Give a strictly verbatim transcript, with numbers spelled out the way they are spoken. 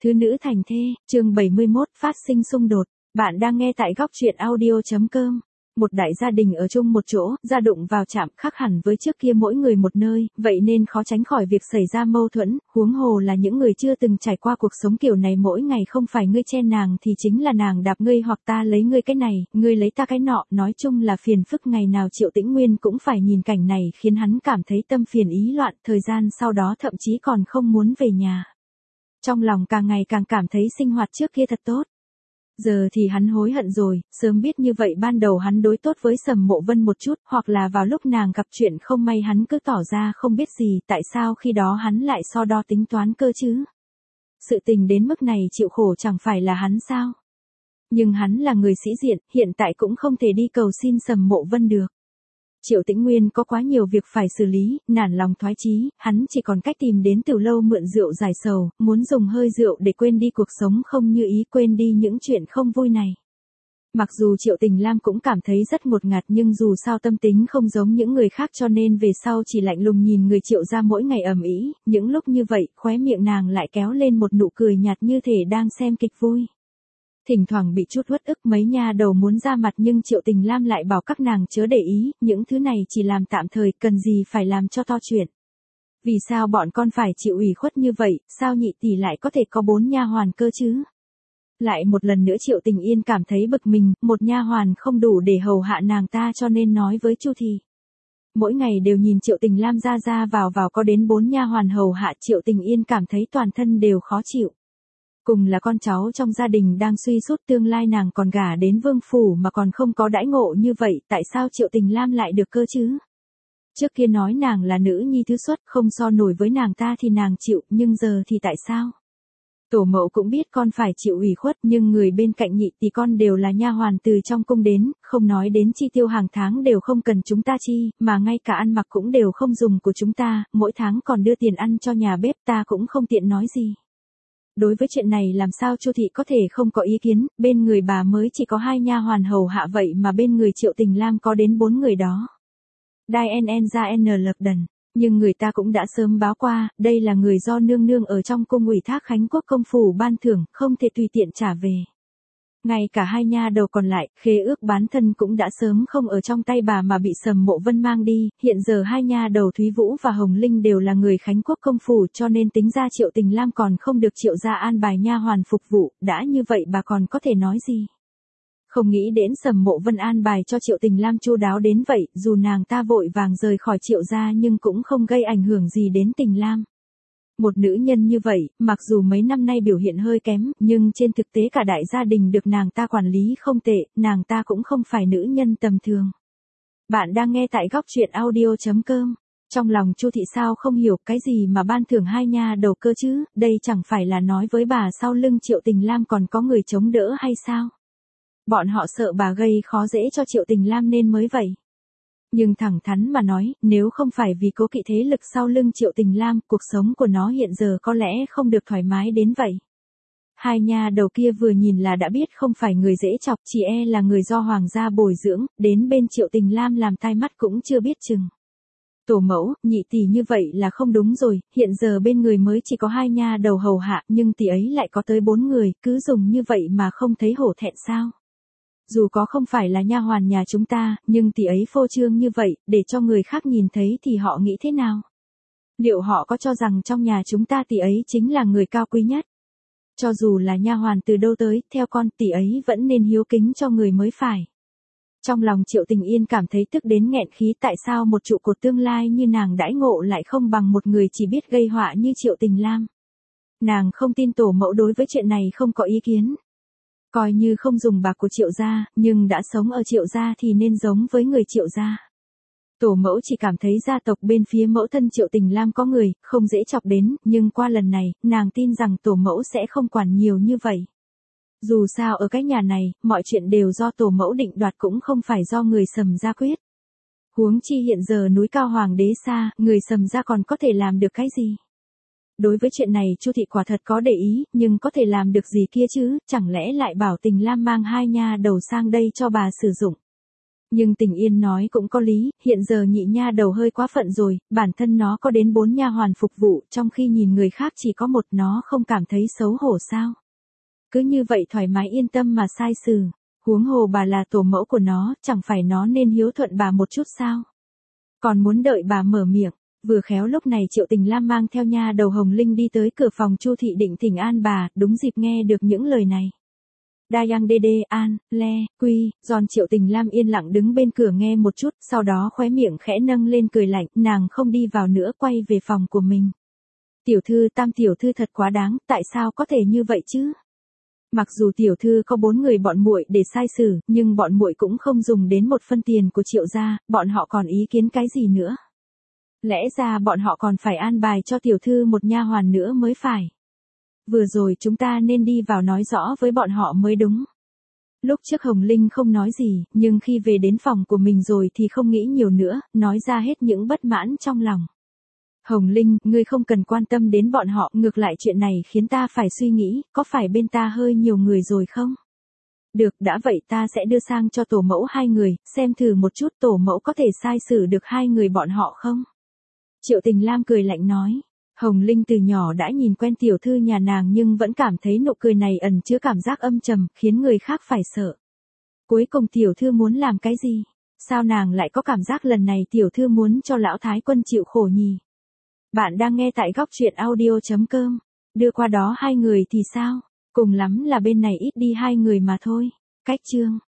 Thứ nữ thành thê, chương bảy mươi mốt, phát sinh xung đột. Bạn đang nghe tại góc truyện audio chấm com. Một đại gia đình ở chung một chỗ, gia đụng vào chạm, khác hẳn với trước kia mỗi người một nơi, vậy nên khó tránh khỏi việc xảy ra mâu thuẫn, huống hồ là những người chưa từng trải qua cuộc sống kiểu này, mỗi ngày không phải ngươi chen nàng thì chính là nàng đạp ngươi, hoặc ta lấy ngươi cái này, ngươi lấy ta cái nọ, nói chung là phiền phức. Ngày nào Triệu Tĩnh Nguyên cũng phải nhìn cảnh này khiến hắn cảm thấy tâm phiền ý loạn, thời gian sau đó thậm chí còn không muốn về nhà. Trong lòng càng ngày càng cảm thấy sinh hoạt trước kia thật tốt. Giờ thì hắn hối hận rồi, sớm biết như vậy ban đầu hắn đối tốt với Sầm Mộ Vân một chút, hoặc là vào lúc nàng gặp chuyện không may hắn cứ tỏ ra không biết gì, tại sao khi đó hắn lại so đo tính toán cơ chứ? Sự tình đến mức này chịu khổ chẳng phải là hắn sao? Nhưng hắn là người sĩ diện, hiện tại cũng không thể đi cầu xin Sầm Mộ Vân được. Triệu Tĩnh Nguyên có quá nhiều việc phải xử lý, nản lòng thoái chí, hắn chỉ còn cách tìm đến Từ Lâu mượn rượu giải sầu, muốn dùng hơi rượu để quên đi cuộc sống không như ý, quên đi những chuyện không vui này. Mặc dù Triệu Tình Lam cũng cảm thấy rất ngột ngạt, nhưng dù sao tâm tính không giống những người khác cho nên về sau chỉ lạnh lùng nhìn người Triệu gia mỗi ngày ầm ĩ, những lúc như vậy, khóe miệng nàng lại kéo lên một nụ cười nhạt như thể đang xem kịch vui. Thỉnh thoảng bị chút uất ức, mấy nha đầu muốn ra mặt nhưng Triệu Tình Lam lại bảo các nàng chớ để ý, những thứ này chỉ làm tạm thời, cần gì phải làm cho to chuyện. Vì sao bọn con phải chịu ủy khuất như vậy, sao nhị tỷ lại có thể có bốn nha hoàn cơ chứ? Lại một lần nữa Triệu Tình Yên cảm thấy bực mình, một nha hoàn không đủ để hầu hạ nàng ta cho nên nói với Chu Thị. Mỗi ngày đều nhìn Triệu Tình Lam ra ra vào vào có đến bốn nha hoàn hầu hạ, Triệu Tình Yên cảm thấy toàn thân đều khó chịu. Cùng là con cháu trong gia đình đang suy sút tương lai, nàng còn gả đến vương phủ mà còn không có đãi ngộ như vậy, tại sao Triệu Tình Lam lại được cơ chứ? Trước kia nói nàng là nữ nhi thứ xuất, không so nổi với nàng ta thì nàng chịu, nhưng giờ thì tại sao? Tổ mẫu cũng biết con phải chịu ủy khuất, nhưng người bên cạnh nhị tỷ con đều là nha hoàn từ trong cung đến, không nói đến chi tiêu hàng tháng đều không cần chúng ta chi, mà ngay cả ăn mặc cũng đều không dùng của chúng ta, mỗi tháng còn đưa tiền ăn cho nhà bếp, ta cũng không tiện nói gì. Đối với chuyện này làm sao Chu Thị có thể không có ý kiến, bên người bà mới chỉ có hai nha hoàn hầu hạ vậy mà bên người Triệu Tình Lam có đến bốn người đó. Đai en ra n lật đần, nhưng người ta cũng đã sớm báo qua, đây là người do nương nương ở trong cung ủy thác Khánh Quốc công phủ ban thưởng, không thể tùy tiện trả về. Ngay cả hai nha đầu còn lại, khế ước bán thân cũng đã sớm không ở trong tay bà mà bị Sầm Mộ Vân mang đi, hiện giờ hai nha đầu Thúy Vũ và Hồng Linh đều là người Khánh Quốc công phủ, cho nên tính ra Triệu Tình Lam còn không được Triệu gia an bài nha hoàn phục vụ, đã như vậy bà còn có thể nói gì? Không nghĩ đến Sầm Mộ Vân an bài cho Triệu Tình Lam chu đáo đến vậy, dù nàng ta vội vàng rời khỏi Triệu gia nhưng cũng không gây ảnh hưởng gì đến Tình Lam. Một nữ nhân như vậy, mặc dù mấy năm nay biểu hiện hơi kém, nhưng trên thực tế cả đại gia đình được nàng ta quản lý không tệ, nàng ta cũng không phải nữ nhân tầm thường. Bạn đang nghe tại góc truyện audio chấm com. Trong lòng Chu Thị sao không hiểu cái gì mà ban thưởng hai nha đầu cơ chứ, đây chẳng phải là nói với bà sau lưng Triệu Tình Lam còn có người chống đỡ hay sao? Bọn họ sợ bà gây khó dễ cho Triệu Tình Lam nên mới vậy. Nhưng thẳng thắn mà nói, nếu không phải vì cố kỵ thế lực sau lưng Triệu Tình Lam, cuộc sống của nó hiện giờ có lẽ không được thoải mái đến vậy. Hai nha đầu kia vừa nhìn là đã biết không phải người dễ chọc, chỉ e là người do hoàng gia bồi dưỡng, đến bên Triệu Tình Lam làm tai mắt cũng chưa biết chừng. Tổ mẫu, nhị tỷ như vậy là không đúng rồi, hiện giờ bên người mới chỉ có hai nha đầu hầu hạ, nhưng tỷ ấy lại có tới bốn người, cứ dùng như vậy mà không thấy hổ thẹn sao? Dù có không phải là nha hoàn nhà chúng ta, nhưng tỷ ấy phô trương như vậy, để cho người khác nhìn thấy thì họ nghĩ thế nào? Liệu họ có cho rằng trong nhà chúng ta tỷ ấy chính là người cao quý nhất? Cho dù là nha hoàn từ đâu tới, theo con tỷ ấy vẫn nên hiếu kính cho người mới phải. Trong lòng Triệu Tình Yên cảm thấy tức đến nghẹn khí, tại sao một trụ cột tương lai như nàng đãi ngộ lại không bằng một người chỉ biết gây họa như Triệu Tình Lam. Nàng không tin tổ mẫu đối với chuyện này không có ý kiến. Coi như không dùng bạc của Triệu gia, nhưng đã sống ở Triệu gia thì nên giống với người Triệu gia. Tổ mẫu chỉ cảm thấy gia tộc bên phía mẫu thân Triệu Tình Lam có người, không dễ chọc đến, nhưng qua lần này, nàng tin rằng tổ mẫu sẽ không quản nhiều như vậy. Dù sao ở cái nhà này, mọi chuyện đều do tổ mẫu định đoạt cũng không phải do người Sầm gia quyết. Huống chi hiện giờ núi cao hoàng đế xa, người Sầm gia còn có thể làm được cái gì? Đối với chuyện này Chu Thị quả thật có để ý, nhưng có thể làm được gì kia chứ, chẳng lẽ lại bảo Tình Lam mang hai nha đầu sang đây cho bà sử dụng. Nhưng Tình Yên nói cũng có lý, hiện giờ nhị nha đầu hơi quá phận rồi, bản thân nó có đến bốn nha hoàn phục vụ, trong khi nhìn người khác chỉ có một, nó không cảm thấy xấu hổ sao? Cứ như vậy thoải mái yên tâm mà sai xử, huống hồ bà là tổ mẫu của nó, chẳng phải nó nên hiếu thuận bà một chút sao? Còn muốn đợi bà mở miệng, vừa khéo lúc này Triệu Tình Lam mang theo nha đầu Hồng Linh đi tới cửa phòng Chu thị định thỉnh an bà, đúng dịp nghe được những lời này. Đa yang đê đê, an, le, quy, giòn Triệu Tình Lam yên lặng đứng bên cửa nghe một chút, sau đó khóe miệng khẽ nâng lên cười lạnh, nàng không đi vào nữa quay về phòng của mình. Tiểu thư Tam tiểu thư thật quá đáng, tại sao có thể như vậy chứ? Mặc dù tiểu thư có bốn người bọn muội để sai xử, nhưng bọn muội cũng không dùng đến một phân tiền của Triệu gia, bọn họ còn ý kiến cái gì nữa? Lẽ ra bọn họ còn phải an bài cho tiểu thư một nha hoàn nữa mới phải. Vừa rồi chúng ta nên đi vào nói rõ với bọn họ mới đúng. Lúc trước Hồng Linh không nói gì, nhưng khi về đến phòng của mình rồi thì không nghĩ nhiều nữa, nói ra hết những bất mãn trong lòng. Hồng Linh, ngươi không cần quan tâm đến bọn họ, ngược lại chuyện này khiến ta phải suy nghĩ, có phải bên ta hơi nhiều người rồi không? Được, đã vậy ta sẽ đưa sang cho tổ mẫu hai người, xem thử một chút tổ mẫu có thể sai xử được hai người bọn họ không? Triệu Tình Lam cười lạnh nói. Hồng Linh từ nhỏ đã nhìn quen tiểu thư nhà nàng nhưng vẫn cảm thấy nụ cười này ẩn chứa cảm giác âm trầm, khiến người khác phải sợ. Cuối cùng tiểu thư muốn làm cái gì? Sao nàng lại có cảm giác lần này tiểu thư muốn cho lão thái quân chịu khổ nhỉ? Bạn đang nghe tại góc truyện audio chấm com. Đưa qua đó hai người thì sao? Cùng lắm là bên này ít đi hai người mà thôi. Cách chương